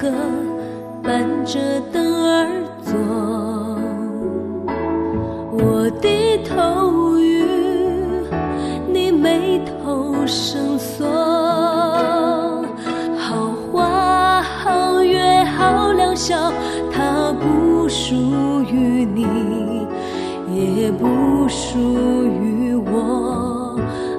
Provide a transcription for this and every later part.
歌伴着灯儿坐，我低头与你眉头深锁，好花好月好良宵，它不属于你，也不属于我。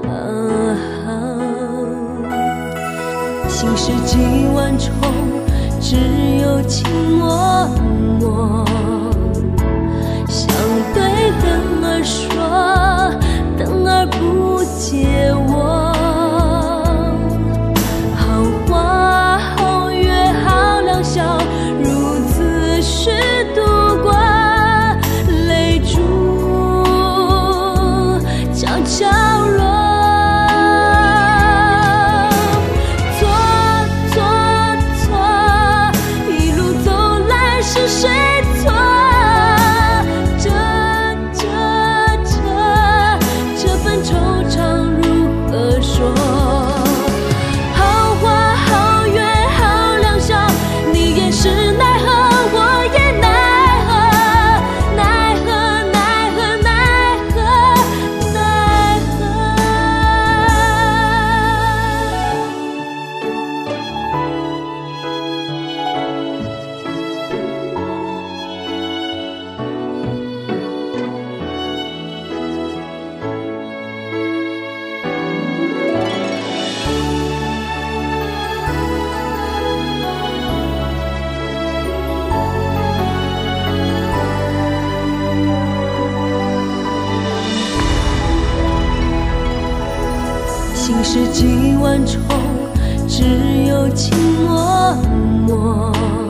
心事几万重，只有情脉脉。想对灯儿说，灯儿不解我。好花好月好良宵，如此虚度过，泪珠悄悄落。是谁错？这份惆怅如何说？好花好月好良宵，你也是奈何，我也奈何，奈何奈何奈何奈心事几万重，只有情脉脉。